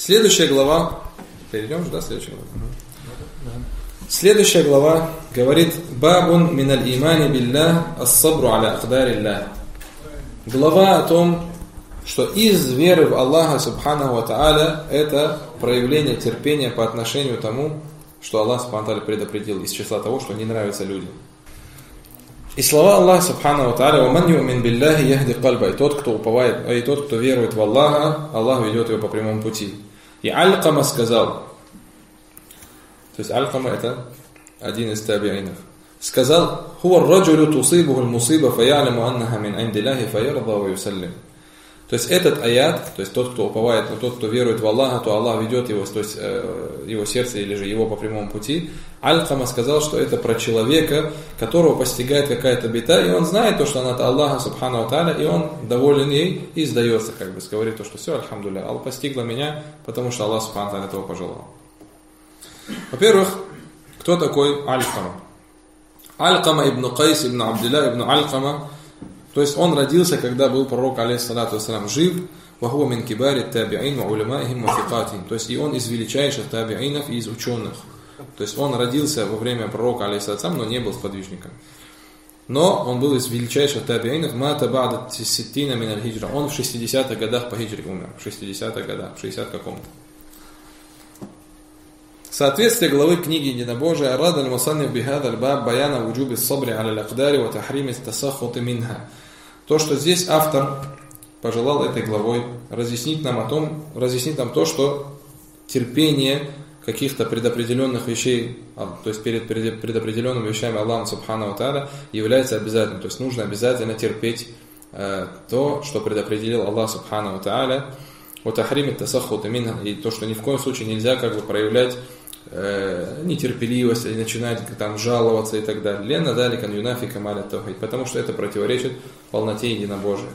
Следующая глава, перейдем же, да, следующая глава? Следующая глава говорит: «Бабун миналь имани биллах ас-сабру аля акдариллах». Глава о том, что из веры в Аллаха Субханаху ва Тааля это проявление терпения по отношению к тому, что Аллах Субханаху ва Тааля предопределил, из числа того, что не нравится людям. И слова Аллаха Субханаху ва Тааля: «Ваман юмин биллахи яхди кальба». И тот, кто уповает, и тот, кто верует в Аллаха, Аллах ведет его по прямому пути. И Алькама сказал, то есть Алькама это один из табиинов, сказал: «Хуа раджулю тусибуху мусиба фаялиму аннаха мин индиллахи фаярда ва юсаллим». То есть этот аят, то есть тот, кто уповает, но тот, кто верует в Аллаха, то Аллах ведет его, то есть его сердце или же его по прямому пути. Аль-Кама сказал, что это про человека, которого постигает какая-то беда, и он знает то, что она от Аллаха Субхану ва Тааля, и он доволен ей и сдается, как бы, говорит то, что все, альхамдулилля, Аллах постигла меня, потому что Аллах Субхану ва Тааля этого пожелал. Во-первых, кто такой Аль-Кама? Аль-Кама ибн Кайс ибн Абдилля ибн Аль-Кама. То есть он родился, когда был пророк, алейхиссалату вассалям, жив, вахуа мин кибари табиин ва улямаихим ва фикатин. То есть и он из величайших табиинов и из ученых. То есть он родился во время пророка, алейхиссалату вассалям, но не был сподвижником. Но он был из величайших табиинов, мата ба'да ситтина мин аль-хиджра. Он в 60-х годах по хиджре умер. В 60-х годах, в 60 каком-то. Соответствие главы книги Единобожия «Рад аль-Мусанниф бихад аль-баб баяна вуджуби ссабри аля аль-акдари ва тахрими тасаххути минха». То, что здесь автор пожелал этой главой разъяснить нам то, что терпение каких-то предопределенных вещей, то есть перед предопределенными вещами Аллаха Субхану ва Тааля является обязательным. То есть нужно обязательно терпеть то, что предопределил Аллах Субхану ва Тааля, ва тахрими тасаххути минха, и то, что ни в коем случае нельзя как бы проявлять нетерпеливость или начинать там жаловаться и так далее. Лена дали кан юнафи камаля тавхид, потому что это противоречит полноте единобожия.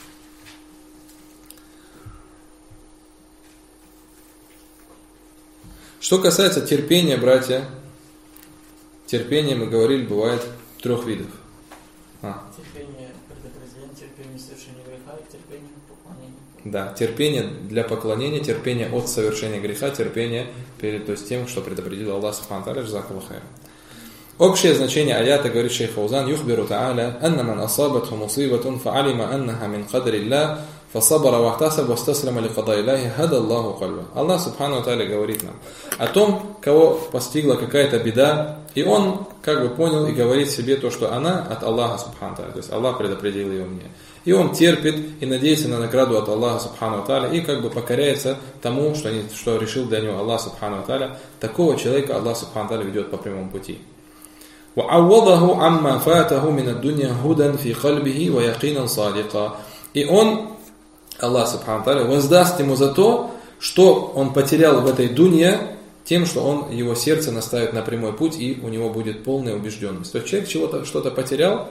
Что касается терпения, братья, терпение, мы говорили, бывает 3 видов. Терпение предопределения, терпение совершения греха и терпение поклонения. Да, терпение для поклонения, терпение от совершения греха, терпение перед, то есть тем, что предопределил Аллах Субхану ва Тааля, джазакаллаху хайран. Общее значение аята, говорит шейх Фаузан: «Юхбиру та'аля, анна ман асабатху мусибатун, фа'алима аннаха мин кадриллах, фасабара вахтасаб, вастаслама ли кадайлахи, хада Аллаху кальба». Аллах Субхану ва Тааля говорит нам о том, кого постигла какая-то беда, и он как бы понял и говорит себе то, что она от Аллаха Субхану ва Тааля, то есть Аллах предопределил ее мне. И он терпит и надеется на награду от Аллаха Субхану ва Тааля и как бы покоряется тому, что решил для него Аллах Субхану ва Тааля. Такого человека Аллах Субхану ва Тааля ведет по прямому пути. وَعَوَّضَهُ عَمَّا فَاتَهُ مِنَ الدُّنْيَا هُدًى فِي قَلْبِهِ وَيَقِينًا صَادِقًا. И он, Аллах Субхану ва Тааля, воздаст ему за то, что он потерял в этой дунье, тем, что его сердце наставит на прямой путь, и у него будет полная убежденность. То есть человек что-то потерял,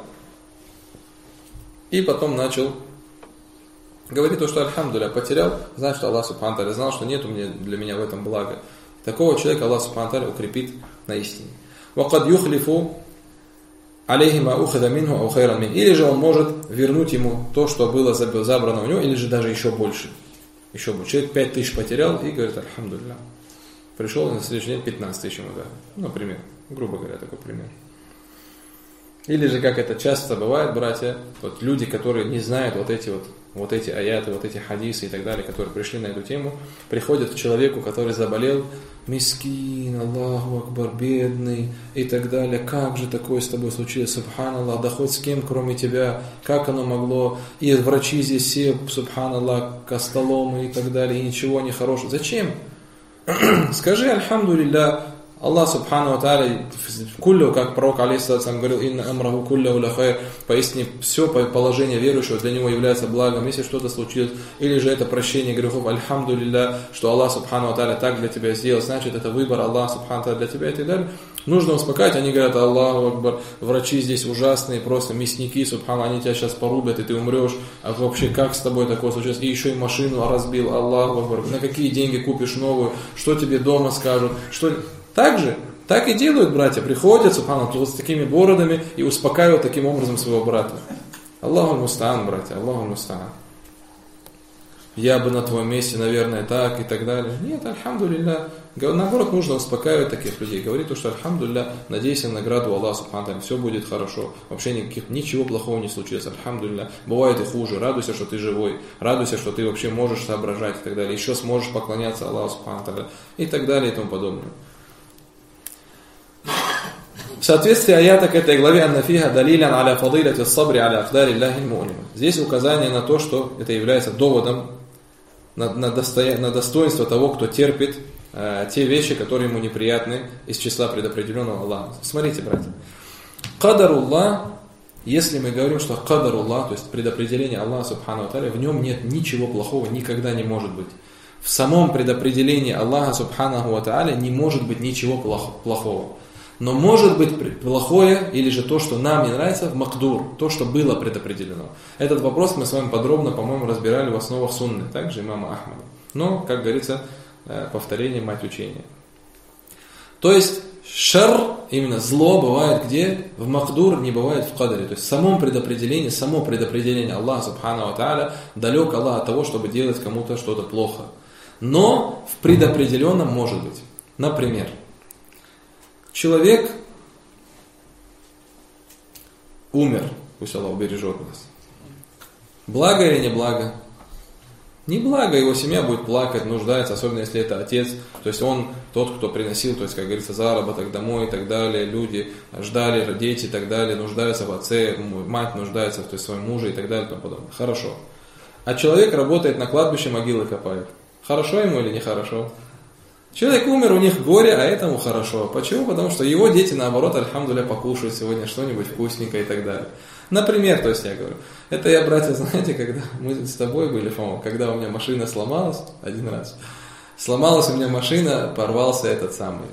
и потом начал говорить то, что альхамдулилля, потерял, знает, что Аллах Субхану ва Тааля знал, что нет для меня в этом блага. Такого человека Аллах Субхану ва Тааля укрепит на истине. وَقَدْ يُخْلِفُ عَلَيْهِ مَا أُخَذَ مِنْهُ أَوْ خَيْرًا مِنْهُ. Или же он может вернуть ему то, что было забрано у него, или же даже еще больше. Человек 5000 потерял и говорит: альхамдулилля. Пришел, и на следующий день 15 тысяч ему дали. Например, грубо говоря, такой пример. Или же, как это часто бывает, братья, вот люди, которые не знают вот эти аяты, вот эти хадисы и так далее, которые пришли на эту тему, приходят к человеку, который заболел, мискин, Аллаху Акбар, бедный и так далее. Как же такое с тобой случилось, субханаллах, да хоть с кем, кроме тебя, как оно могло? И врачи здесь все, субханаллах, костоломы и так далее, и ничего не хорошего. Зачем? Скажи альхамдулилля. Аллах Субхану ва Тааля, куллю, как пророк алейхиссалату говорил: «Инна амраху кулляху ля хайр». Поистине все положение верующего для него является благом. Если что-то случилось, или же это прощение грехов, альхамдулилля, что Аллах Субхану ва Тааля так для тебя сделал, значит это выбор Аллаха Субхану ва Тааля для тебя и так далее. Нужно успокаивать. Они говорят: Аллаху Акбар, врачи здесь ужасные, просто мясники, субхану, они тебя сейчас порубят и ты умрешь. А вообще как с тобой такое случилось? И еще и машину разбил, Аллаху Акбар. На какие деньги купишь новую? Что тебе дома скажут? Так и делают братья, приходят, субхану, с такими бородами и успокаивают таким образом своего брата. Аллаху мустаан, братья, Аллаху мустаан. я бы на твоем месте, наверное, так и так далее. Нет, альхамдулилля. Наоборот, нужно успокаивать таких людей. Говорить, что альхамдулилля, надейся на награду Аллаха субхану ва, все будет хорошо. Вообще ничего плохого не случится, альхамдулилля. Бывает и хуже. Радуйся, что ты живой. Радуйся, что ты вообще можешь соображать и так далее. Еще сможешь поклоняться Аллаху субхану ва и так далее и тому подобное. В соответствии аята к этой главе «Аннафиха далилян аля фадилати сабри аля акдари Аллахи му'мина». Здесь указание на то, что это является доводом на достоинство того, кто терпит те вещи, которые ему неприятны из числа предопределенного Аллаха. Смотрите, братья. Кадаруллах, если мы говорим, что кадаруллах, то есть предопределение Аллаха субхану ва тааля, в нем нет ничего плохого, никогда не может быть. В самом предопределении Аллаха субхану ва тааля не может быть ничего плохого. Но может быть плохое, или же то, что нам не нравится, в макдур, то, что было предопределено. Этот вопрос мы с вами подробно, по-моему, разбирали в основах сунны, также имама Ахмада. Но, как говорится, повторение мать учения. То есть, шар, именно зло, бывает где? В макдур, не бывает в кадаре. То есть, в самом предопределении, само предопределение Аллаха субхану ва тааля, далек Аллах от того, чтобы делать кому-то что-то плохо. Но в предопределенном может быть. Например, человек умер, пусть Аллах убережет нас. Благо или не благо? Не благо, его семья будет плакать, нуждается, особенно если это отец. То есть он тот, кто приносил, то есть, как говорится, заработок домой и так далее. Люди ждали, дети и так далее, нуждаются в отце, мать нуждается в своем муже и так далее и тому подобное. Хорошо. А человек работает на кладбище, могилы копает. Хорошо ему или нехорошо? Человек умер, у них горе, а этому хорошо. Почему? Потому что его дети, наоборот, альхамдулилля, покушают сегодня что-нибудь вкусненькое и так далее. Например, то есть я говорю, это я, братья, знаете, когда мы с тобой были, по-моему, когда у меня машина сломалась, один раз, сломалась у меня машина, порвался этот самый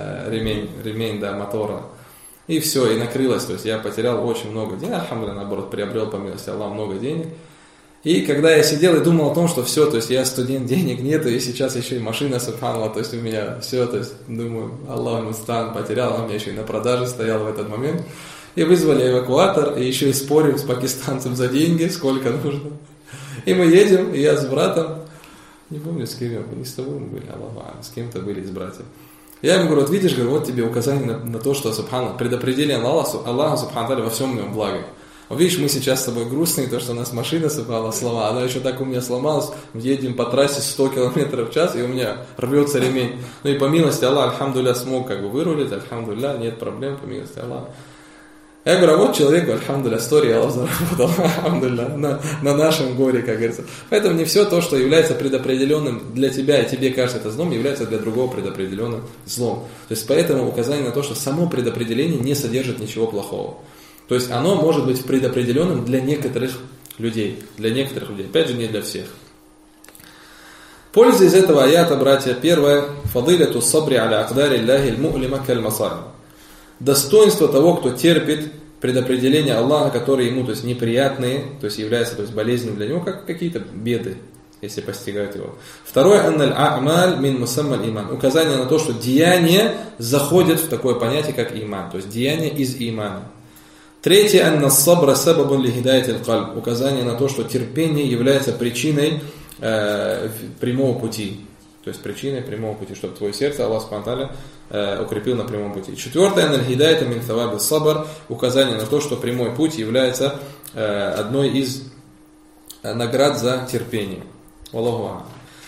ремень мотора, и все, и накрылось, то есть я потерял очень много денег, альхамдулилля, наоборот, приобрел, по милости Аллаха, много денег. И когда я сидел и думал о том, что все, то есть я студент, денег нету, и сейчас еще и машина субханаллах, то есть у меня все, то есть думаю, Аллах мустан, потерял, она у меня еще и на продаже стояла в этот момент. И вызвали эвакуатор, и еще и спорим с пакистанцем за деньги, сколько нужно. И мы едем, и я с братом, не помню с кем, не с тобой мы были, Аллах, с кем-то были из братьев. Я ему говорю, вот видишь, говорю, вот тебе указание на то, что субханаллах, предопределение Аллаха субханаллах во всем нем благо. Видишь, мы сейчас с тобой грустные, то, что у нас машина сломала, она еще так у меня сломалась, едем по трассе 100 км в час, и у меня рвется ремень. Ну и по милости Аллаха, альхамдулилля, смог вырулить, альхамдулилля, нет проблем, по милости Аллаха. Я говорю, а вот человеку, альхамдулилля, история Аллах заработал, альхамдулилля, на нашем горе, как говорится. Поэтому не все то, что является предопределенным для тебя, и тебе кажется это злом, является для другого предопределенным злом. То есть поэтому указание на то, что само предопределение не содержит ничего плохого. То есть оно может быть предопределенным для некоторых людей. Опять же, не для всех. Польза из этого аята, братья, первое. Фадиляту сабри аля акдари Аллахи аль-му'лима каль-масарим. Достоинство того, кто терпит предопределение Аллаха, которые ему, то есть, неприятные, то есть являются, то есть, болезнью для него, как какие-то беды, если постигают его. Второе. Анналь а'маль мин мусаммаль иман. Указание на то, что деяния заходят в такое понятие, как иман. То есть деяния из имана. Третье, анна сабра сабабун ли хидаяти аль-кальб. Указание на то, что терпение является причиной прямого пути. То есть причиной прямого пути, чтобы твое сердце Аллах субхану ва тааля укрепил на прямом пути. Четвертое, анна аль-хидаята мин таваби сабр. Указание на то, что прямой путь является одной из наград за терпение. Аллаху а'алям.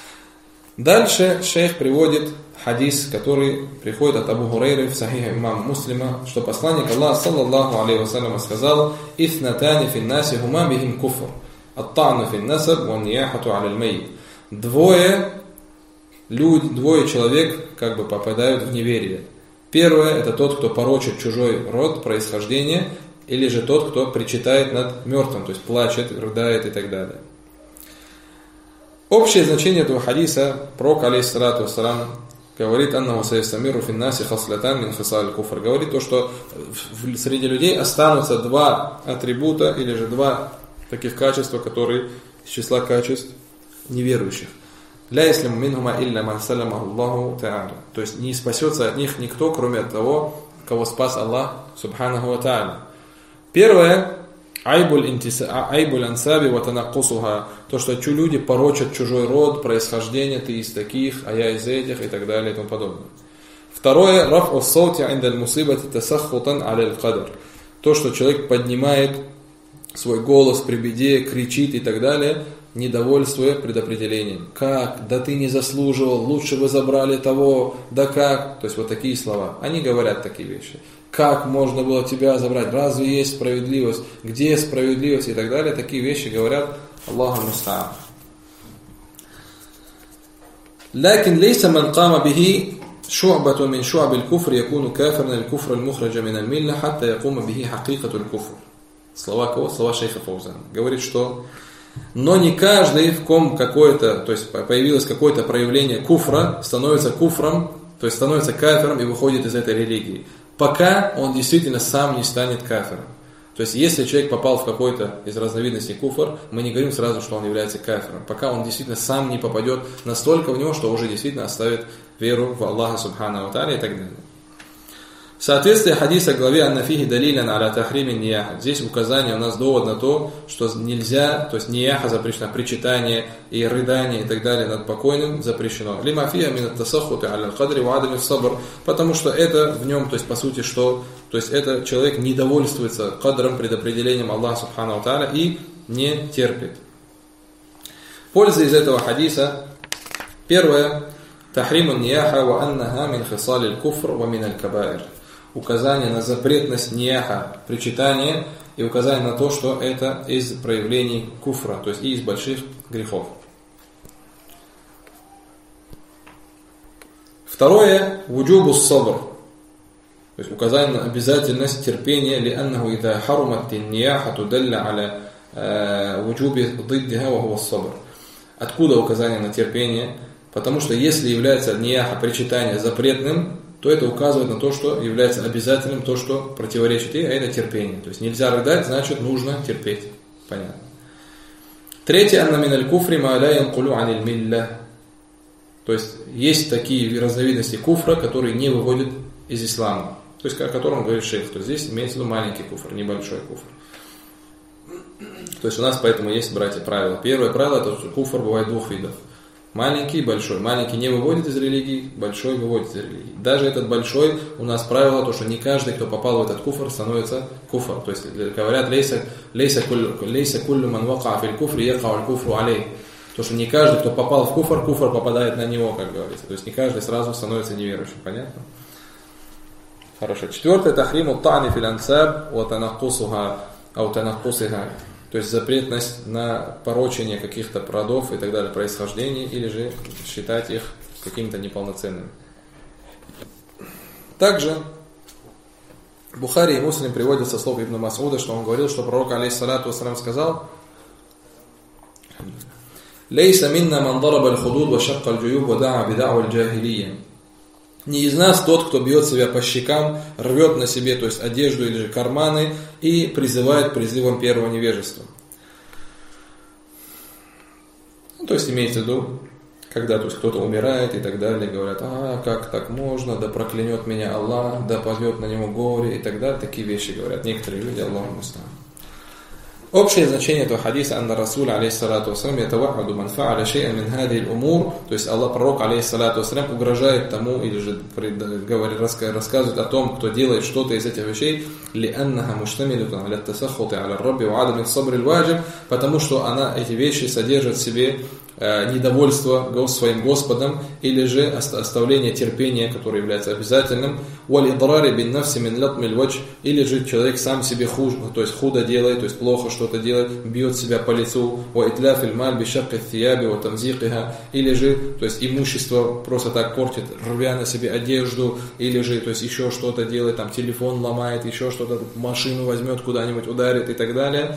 Дальше шейх приводит хадис, который приходит от Абу Хурайры в Сахихе имама Муслима, что посланник Аллаха, саллаллаху алейхи вассалям, сказал: «Ифнатани финнаси хума бихим куфр, ат-та'ну финнасаб ва нияхату аля аль-майт». Двое человек как бы попадают в неверие. Первое, это тот, кто порочит чужой род, происхождение, или же тот, кто причитает над мертвым, то есть плачет, рыдает и так далее. Общее значение этого хадиса, пророк, алейхиссалату вассалам, говорит, аннаху сайястамиру финнаси хаслятан мин хисаль куфр. Говорит то, что среди людей останутся два атрибута, или же два таких качества, которые из числа качеств неверующих. Ля яслиму минхума илля ман салямаху Аллаху та'аля. То есть не спасется от них никто, кроме того, кого спас Аллах субханаху ва та'аля. Первое, Айбуль ансаби ва танаккусуха. То, что люди порочат чужой род, происхождение, ты из таких, а я из этих, и так далее, и тому подобное. Второе, раф'у ссаути индаль мусибати тасаххутан аляль кадр. То, что человек поднимает свой голос при беде, кричит и так далее, недовольствуя предопределением. Как? Да ты не заслуживал, лучше вы забрали того, да как? То есть вот такие слова. Они говорят такие вещи. Как можно было тебя забрать? Разве есть справедливость? Где справедливость? И так далее. Такие вещи говорят Аллаху муста'ан. Лакин лейса ман кама бихи шу'бату мин шу'аб аль-куфр якуну кафирна аль-куфр аль-мухраджа мин аль-милля хатта якума бихи хакикату аль-куфр. Слова кого? Слова шейха Фаузана. Говорит, что но не каждый, в ком какое-то, то есть появилось какое-то проявление куфра, становится куфром, то есть становится кафиром и выходит из этой религии, пока он действительно сам не станет кафиром. То есть если человек попал в какой-то из разновидностей куфр, мы не говорим сразу, что он является кафиром, пока он действительно сам не попадет настолько в него, что уже действительно оставит веру в Аллаха Субхану ва Тааля и так далее. В соответствии хадиса главе «Аннафихи далилян аля тахрими нияха». Здесь указание у нас довод на то, что нельзя, то есть нияха запрещено, причитание и рыдание и так далее над покойным запрещено. Лима фиха мин ат-тасаххути аля аль-кадри ва адами ас-сабр, потому что это в нем, то есть по сути, что, то есть это человек недовольствуется кадром, предопределением Аллаха Субхану ва Тааля и не терпит. Польза из этого хадиса. Первое. Тахриму нияха ва аннаха мин хисали аль-куфр ва мин аль-кабаир. Указание на запретность нияха, причитания, и указание на то, что это из проявлений куфра, то есть и из больших грехов. Второе, вуджубу сабр, то есть указание на обязательность терпения, лианнаху ида харумат нияха тудалля аля вуджуби диддиха ва хуа сабр. Откуда указание на терпение? Потому что если является нияха, причитание запретным, то это указывает на то, что является обязательным, то, что противоречит ей, а это терпение. То есть нельзя рыдать, значит нужно терпеть. Понятно. Третье, анна мин аль-куфри ма ла янкулу ан аль-милля. То есть есть такие разновидности куфра, которые не выводят из ислама. То есть о котором говорит шейх. То есть здесь имеется в виду маленький куфр, небольшой куфр. То есть у нас поэтому есть, братья, правила. Первое правило, это что куфр бывает двух видов. Маленький и большой. Маленький не выводит из религии, большой выводит из религии. Даже этот большой, у нас правило, то, что не каждый, кто попал в этот куфр, становится куфр. То есть говорят, лейса куллю ман вака фил куфри якау аль куфру алей. То, что не каждый, кто попал в куфр, куфр попадает на него, как говорится. То есть не каждый сразу становится неверующим. Понятно? Хорошо. Четвертое, тахриму тани фил ансаб ва танаккусуха ау танаккусиха. То есть запретность на порочение каких-то родов и так далее, происхождений, или же считать их какими-то неполноценными. Также Бухари и Муслим приводят со слов Ибн Мас'уда, что он говорил, что пророк алейхиссалату вассалям сказал: «Лейса минна ман дараба аль-худуд ва шакка аль-джуюб ва да'a бидa'у аль-джахилия». Не из нас тот, кто бьет себя по щекам, рвет на себе, то есть одежду или же карманы, и призывает призывом первого невежества. Ну, то есть имеется в виду, когда то есть, кто-то умирает и так далее, говорят: как так можно, да проклянет меня Аллах, да пойдет на него горе и так далее. Такие вещи говорят некоторые люди, Аллаху муста'ан. Общее значение этого хадиса, анна Расул алейхиссалату вассалям ятавахаду ман фа'аля шей'ан мин хадихи аль-умур, то есть Аллах, пророк алейхиссалату вассалям угрожает тому, или же рассказывает о том, кто делает что-то из этих вещей, ли'аннаха муштамилатун аля тасаххути аля рабби ва адами сабри аль-ваджиб, потому что эти вещи содержат в себе недовольство своим Господом, или же оставление терпения, которое является обязательным, или же человек сам себе хуже, то есть худо делает, то есть плохо что-то делает, бьет себя по лицу, или же, то есть имущество просто так портит, рвя на себе одежду, или же, то есть еще что-то делает, там телефон ломает, еще что-то, машину возьмет куда-нибудь, ударит и так далее.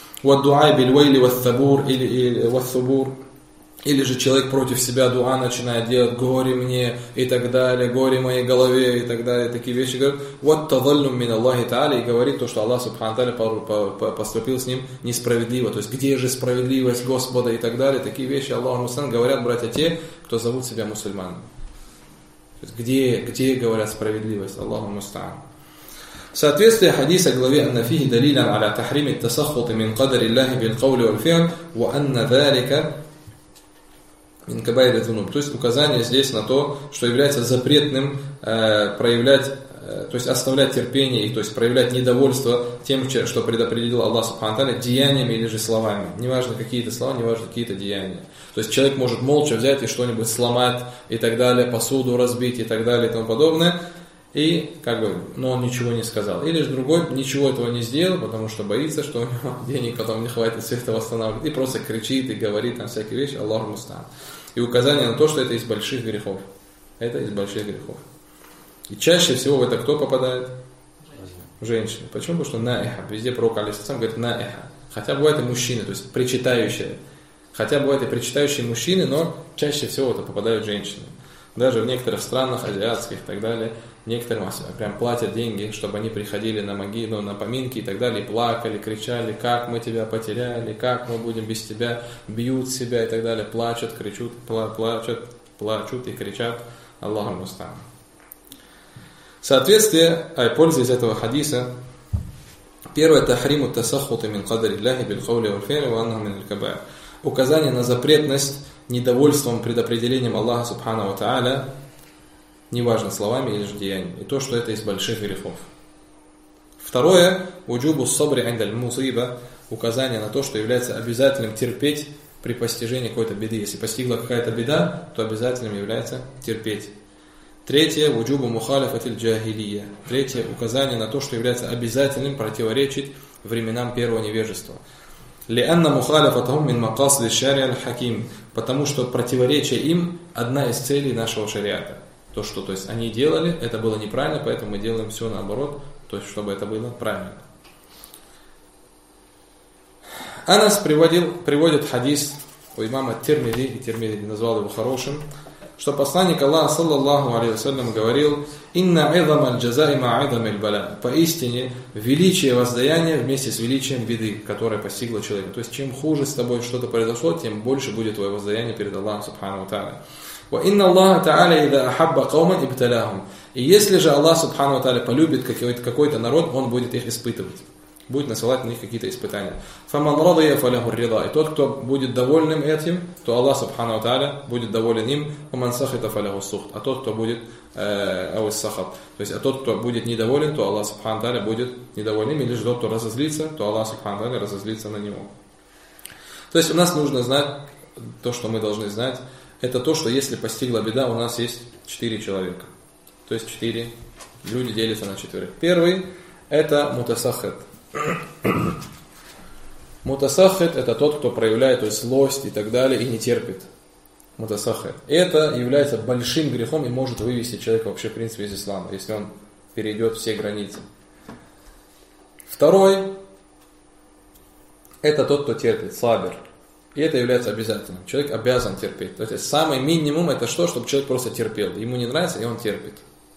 Или же человек против себя дуа начинает делать: горе мне и так далее, горе моей голове и так далее. Такие вещи говорят. Вот тазаллюм мин Аллахи Тааля, и говорит то, что Аллах Субхану Тааля поступил с ним несправедливо. То есть где же справедливость Господа и так далее. Такие вещи Аллаху муста'ан говорят, братья, те, кто зовут себя мусульманами. То есть где говорят справедливость Аллаху муста'ан. соответствие хадиса главе «Анна фихи далилян аля тахрими тасаххути мин кадари Аллахи бил каули валь фи'ль, ва анна залика мин кабаири зунуб». То есть указание здесь на то, что является запретным проявлять, то есть оставлять терпение, то есть проявлять недовольство тем, что предопределил Аллах Субхану ва Тааля, деяниями или же словами. Неважно какие-то слова, неважно какие-то деяния. То есть человек может молча взять и что-нибудь сломать и так далее, посуду разбить и так далее и тому подобное, и но он ничего не сказал. Или же другой ничего этого не сделал, потому что боится, что у него денег потом не хватит все это восстанавливать, и просто кричит и говорит там всякие вещи, Аллаху муста'ан. И указание на то, что это из больших грехов. Это из больших грехов. И чаще всего в это кто попадает? Женщины. Почему? Потому что наиха. Везде пророк алейхиссалям говорит наиха. Хотя бывают и мужчины, то есть причитающие. Хотя бывают и причитающие мужчины, но чаще всего это попадают женщины. Даже в некоторых странах азиатских и так далее, некоторым прям платят деньги, чтобы они приходили на могилу, на поминки и так далее, и плакали, кричали, как мы тебя потеряли, как мы будем без тебя, бьют себя и так далее, плачут, кричат, плачут и кричат. Аллаху муста'ан. Соответствие, пользуясь этого хадиса, первое – тахриму тасаххути мин кадари Аллахи бил каули валь фи'ль ва аннаху мин аль-кабаир. Указание на запретность недовольством предопределением Аллаха Субхану ва Тааля, неважно словами или же деяниями, и то, что это из больших грехов. Второе – уджубу сабри индаль мусиба, указание на то, что является обязательным терпеть при постижении какой-то беды. Если постигла какая-то беда, то обязательным является терпеть. Третье – уджубу мухалифатиль джахилия. Третье – указание на то, что является обязательным противоречить временам первого невежества. لأن مخالفتهم من مقاصد الشارع الحكيم, потому что противоречие им одна из целей нашего шариата. То, есть они делали, это было неправильно, поэтому мы делаем все наоборот, то есть чтобы это было правильно. Анас приводит хадис у имама Тирмизи, и Тирмизи назвал его хорошим, что посланник Аллаха саллаллаху алейхи вассалям говорил: «Инна айзама аль-джазаи ма айзами аль-баля». Поистине, величие воздаяния вместе с величием беды, которая постигла человека. То есть, чем хуже с тобой что-то произошло, тем больше будет твое воздаяние перед Аллахом субхану ва тааля. «Ва инна Аллаха тааля ида ахабба кауман ибталяхум». И если же Аллах субхану ва тааля полюбит какой-то народ, он будет их испытывать. Будет насылать на них какие-то испытания. «Фаман радия фаляху рида». И тот, кто будет довольным этим, то Аллах субхану ва тааля будет доволен им. «Фаман сахита фаляху сухт». А тот, кто будет тот, кто будет недоволен, то Аллах субхану ва тааля будет недоволен им. Или же тот, кто разозлится, то Аллах субхану ва тааля разозлится на него. То есть у нас нужно знать, то, что мы должны знать, это то, что если постигла беда, у нас есть 4 человека. То есть 4 люди делятся на 4. Первый – это мутасаххит. Мутасаххит – это тот, кто проявляет злость и так далее, и не терпит. Мутасаххит. Это является большим грехом и может вывести человека вообще, в принципе, из ислама, если он перейдет все границы. Второй – это тот, кто терпит, сабир. И это является обязательным. Человек обязан терпеть. То есть самый минимум – это что? Чтобы человек просто терпел. Ему не нравится, и он терпит.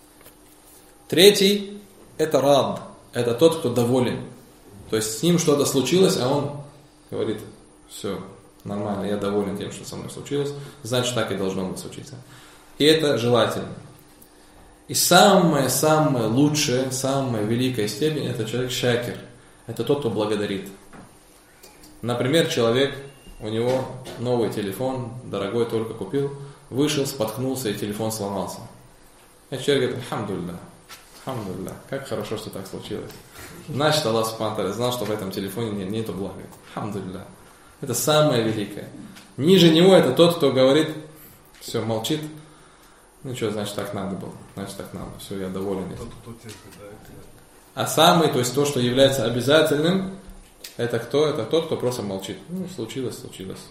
Третий – это рад. Это тот, кто доволен. То есть с ним что-то случилось, а он говорит: все, нормально, я доволен тем, что со мной случилось, значит так и должно быть случиться. И это желательно. И самая лучшая, самая великая степень – это человек шакир. Это тот, кто благодарит. Например, человек, у него новый телефон, дорогой, только купил, вышел, споткнулся и телефон сломался. И человек говорит: алхамдулилlah, как хорошо, что так случилось. Значит, Аллах субхану ва тааля знал, что в этом телефоне нету блага. Алхамдулилlah. Это самое великое. Ниже него это тот, кто говорит, все, молчит. Ну что, значит, так надо было. Значит, так надо. Все, я доволен. А самый, то есть то, что является обязательным, это кто? Это тот, кто просто молчит. Ну, случилось.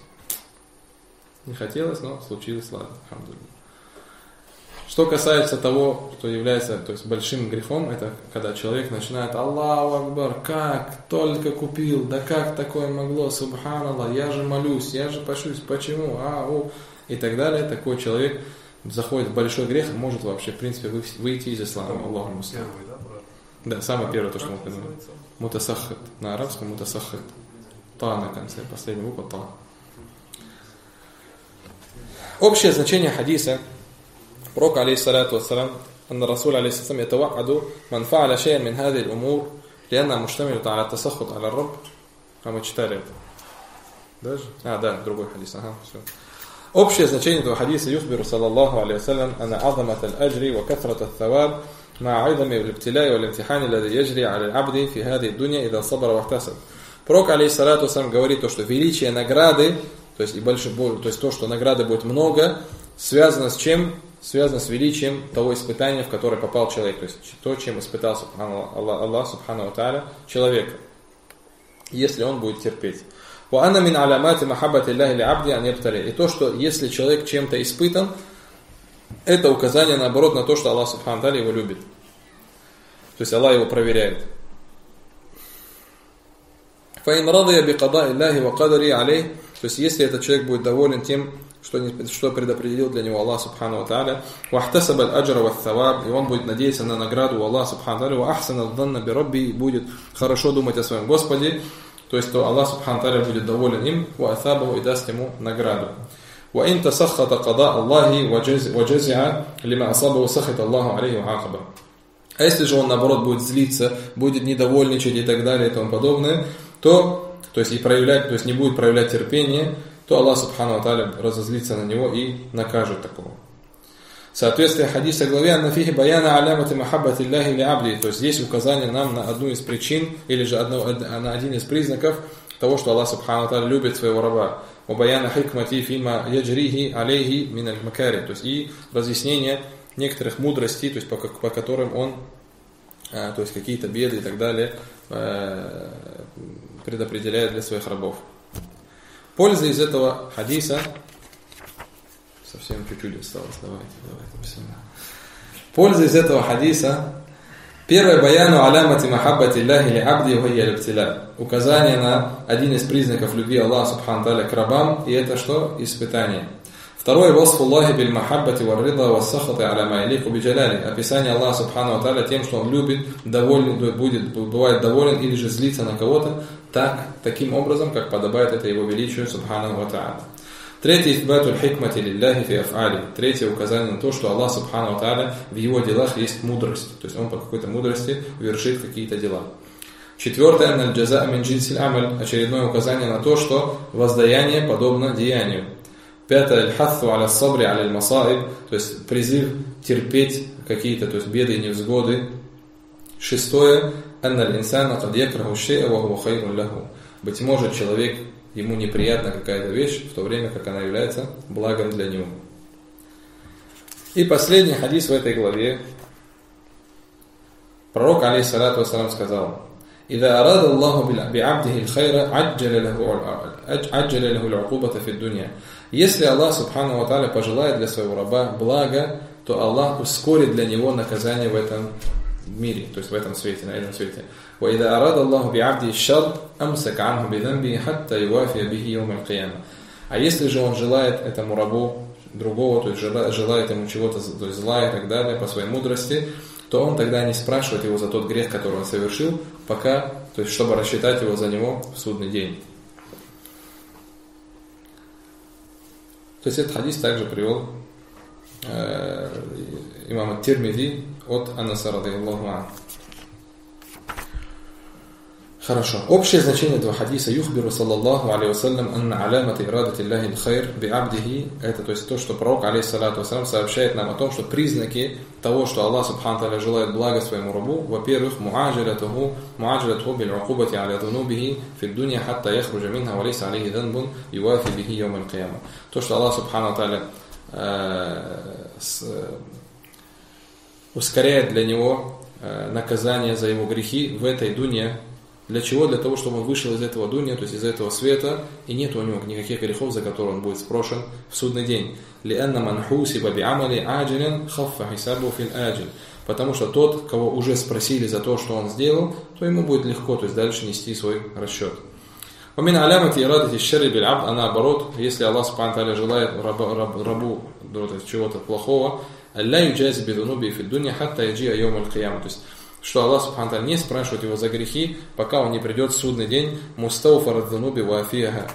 Не хотелось, но случилось, ладно. Алхамдулилlah. Что касается того, что является большим грехом, это когда человек начинает: Аллаху Акбар, как только купил, да как такое могло, субханаллах, я же молюсь, я же пошусь, почему, и так далее. Такой человек заходит в большой грех и может вообще, в принципе, выйти из ислама. Аллаху муста'ан. Да, самое первое, то, что мы понимаем. Мутасаххит. На арабском мутасаххит. Та на конце, последняя буква та. Общее значение хадиса. Пророк, алейхиссалату вассалам, أن الرسول عليه الصلاة والسلام يتوعد من فعل شيئا من هذه الأمور لأنها مشتملة على التسخط على الرب. Мы читали это. Даже? Да, другой хадис. Ага, все. Общее значение этого хадиса юхбиру саллаллаху алейхи вассалям анна азамат аль-аджри ва кафрат аль-thawab ма айдами al-ibtilai wal-imtihan alladhi yajri ala al-abdi fi hadhihi ad-dunya idha sabara wa ihtasab. Пророк алейхиссалату вассалям говорит то, что величие награды, то есть и большой, то есть то, что награды будет много, связано с чем? Связано с величием того испытания, в которое попал человек, то есть то, чем испытал Аллах субхану ва тааля человека, если он будет терпеть. И то, что если человек чем-то испытан, это указание наоборот на то, что Аллах субхану ва тааля его любит. То есть Аллах его проверяет. То есть если этот человек будет доволен тем, что предопределил для него Аллах субхану ва тааля, и он будет надеяться на награду Аллаха субхану ва тааля, и будет хорошо думать о своем Господе, то есть то Аллах субхану ва тааля будет доволен им и даст ему награду. А если же он наоборот будет злиться, будет недовольничать и так далее и тому подобное, то есть и проявлять, то есть не будет проявлять терпение, то Аллах субхану ва тааля разозлится на него и накажет такого. Соответствие хадиса главе «Аннафихи баяна алямати махаббати Аллахи ли абди», то есть здесь указание нам на одну из причин, или же на один из признаков того, что Аллах субхану ва тааля любит своего раба. «Баяна хикмати фима яджрихи алейхи мин аль-макари», то есть и разъяснение некоторых мудростей, то есть по которым он, то есть какие-то беды и так далее предопределяет для своих рабов. Польза из этого хадиса, совсем чуть-чуть осталось, давайте. Польза из этого хадиса, первое, баяну алямати махаббати Аллахи ли абди ва хия аль-ibtila, указание на один из признаков любви Аллаха субхану ва тааля к рабам, и это что? Испытание. Второе, васфу Аллахи биль махаббати ва рида ва сахати аля ма ялику би джаляли, описание Аллаха субхану ва тааля тем, что он любит, доволен, бывает доволен или же злится на кого-то, таким образом, как подобает это его величию субхану ва тааля. Третье, ифбатуль хикмати лилляхи фи аф'али. Третье указание на то, что Аллах субхану ва тааля в его делах есть мудрость, то есть он по какой-то мудрости вершит какие-то дела. Четвертое, анналь джаза мин джинсиль амаль, очередное указание на то, что воздаяние подобно деянию. Пятое, аль-хатту аля сабри аля аль-масаиб, то есть призыв терпеть какие-то, то есть беды и невзгоды. Шестое, анналь инсана кад якраху шей'a ва хуа хайрун лаху. Быть может, человек, ему неприятна какая-то вещь, в то время как она является благом для него. И последний хадис в этой главе. Пророк алейхиссалату вассалам сказал: «Ида арада Аллаху би'абдихи аль-хайра аджаля лаху аль-укубата фи ад-дунья». Если Аллах субхану ва тааля пожелает для своего раба блага, то Аллах ускорит для него наказание в этом мире, то есть в этом свете, на этом свете. وَإِذَا أَرَادَ اللَّهُ بِعَبْدِهِ الشَّرَّ أَمْسَكَ عَنْهُ بِذَنْبِهِ حَتَّى يُوَافِيَ بِهِ يَوْمَ الْقِيَامَةِ. А если же он желает этому рабу другого, то есть желает ему чего-то, то есть зла и так далее, по своей мудрости, то он тогда не спрашивает его за тот грех, который он совершил, пока, то есть чтобы рассчитать его за него в судный день. То есть этот хадис также привел имам ат-Тирмизи от Анаса радийаллаху анху. Хорошо. Общее значение этого хадиса юхбиру саллаллаху алейхи вассалям анна алямати ирадати Аллахи аль-хайр би'абдихи, это то есть то, что пророк алейхиссалату вассалям сообщает нам о том, что признаки того, что Аллах субхану тааля желает блага своему рабу, во-первых, муаджалатуху биль-укубати аля дунубихи фи ад-дунья хатта яхруджа минха ва лейса алейхи данбун юафи бихи йоум аль-кияма. То, что Аллах субхану тааля ускоряет для него наказание за его грехи в этой дунье. Для чего? Для того, чтобы он вышел из этого дунья, то есть из этого света, и нет у него никаких грехов, за которые он будет спрошен в судный день. Потому что тот, кого уже спросили за то, что он сделал, то ему будет легко, то есть дальше нести свой расчет. А наоборот, если Аллах субхану тааля желает рабу чего-то плохого, то есть что Аллах субхану тааля не спрашивает его за грехи, пока он не придет в судный день, мустауфар ад-дунуби ва афиха,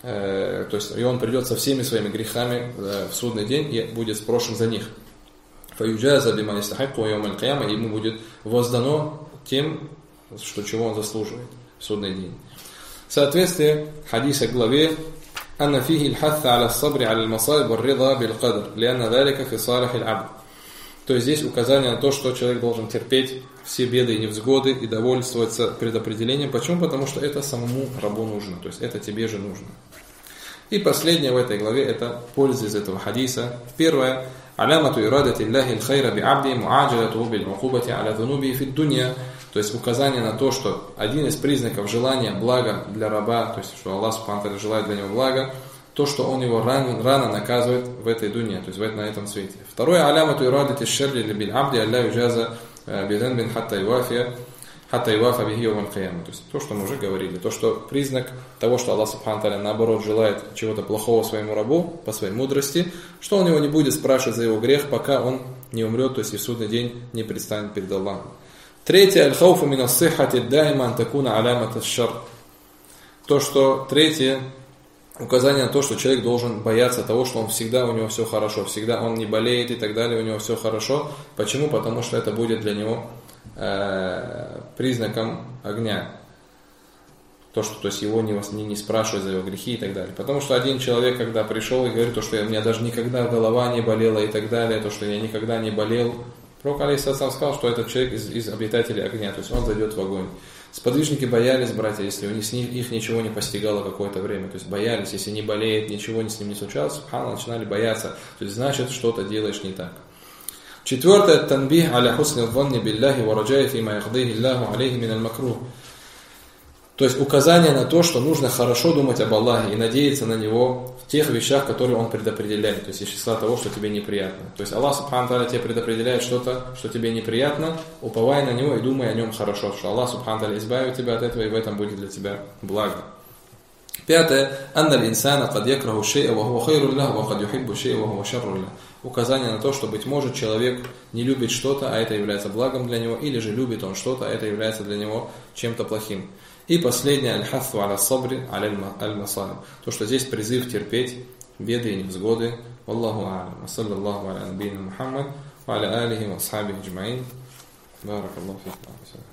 то есть и он придет со всеми своими грехами в судный день и будет спрошен за них. фаюджаза бима ястахикку йоум аль-кияма, ему будет воздано тем, чего он заслуживает в судный день. В соответствии хадиса к главе أن فيه الحث على الصبر على المصائب والرضا بالقدر لأن ذلك في صالح العبد. То есть здесь указание на то, что человек должен терпеть все беды и невзгоды и довольствоваться предопределением. Почему? Потому что это самому рабу нужно, то есть это тебе же нужно. И последнее в этой главе это польза из этого хадиса. Первое. علامة إرادة الله الخير بعبده معاجلته بالعقوبة على ذنوبه في الدنيا. То есть указание на то, что один из признаков желания блага для раба, то есть что Аллах Субхану ва Тааля желает для него блага, то, что он его рано наказывает в этой дуне, то есть на этом свете. Второе, алямату ирадати шерри биль абди алла юджаза биденбин хатта юафа бихи йоум аль-кияма. То есть то, что мы уже говорили, то, что признак того, что Аллах Субхану ва Тааля наоборот желает чего-то плохого своему рабу по своей мудрости, что он его не будет спрашивать за его грех, пока он не умрет, то есть и в судный день не предстанет перед Аллахом. Третье, аль-хауфу мин ас-сиххати дайма ан такуна алямат аш-шарр. То, что третье, указание на то, что человек должен бояться того, что он всегда, у него все хорошо, всегда он не болеет и так далее, у него все хорошо. Почему? Потому что это будет для него признаком огня. То, есть его не спрашивают за его грехи и так далее. Потому что один человек, когда пришел и говорит, что у меня даже никогда голова не болела и так далее, то, что я никогда не болел, пророк алейхиссалям сказал, что этот человек из обитателей огня, то есть он зайдет в огонь. Сподвижники боялись, братья, если их ничего не постигало какое-то время, то есть боялись, если не болеет, ничего с ним не случалось, субханаллах, начинали бояться, то есть значит, что-то делаешь не так. Четвертое, танбих аля хусни дhanни билляхи ва раджаи фима яхдихи Аллаху алейхи мин аль-макрух. То есть указание на то, что нужно хорошо думать об Аллахе и надеяться на Него в тех вещах, которые Он предопределяет, то есть из числа того, что тебе неприятно. То есть Аллах Субхану ва Тааля тебе предопределяет что-то, что тебе неприятно, уповай на Него и думай о Нем хорошо, что Аллах Субхану ва Тааля избавит тебя от этого и в этом будет для тебя благо. Пятое. Анна л-инсана кад якраху шей'a ва хуа хайрун лаху ва кад юхиббу шей'a ва хуа шаррун лаху. Указание на то, что, быть может, человек не любит что-то, а это является благом для него, или же любит он что-то, а это является для него чем-то плохим. И последнее, аль-хафу аля сабри аля аль-масаиб. То, что здесь призыв терпеть беды и невзгоды. Аллаху а'алям. Саллаллаху аля набийна Мухаммад, ва аля алихи ва асхабихи аджмаин. Баракаллаху фикум.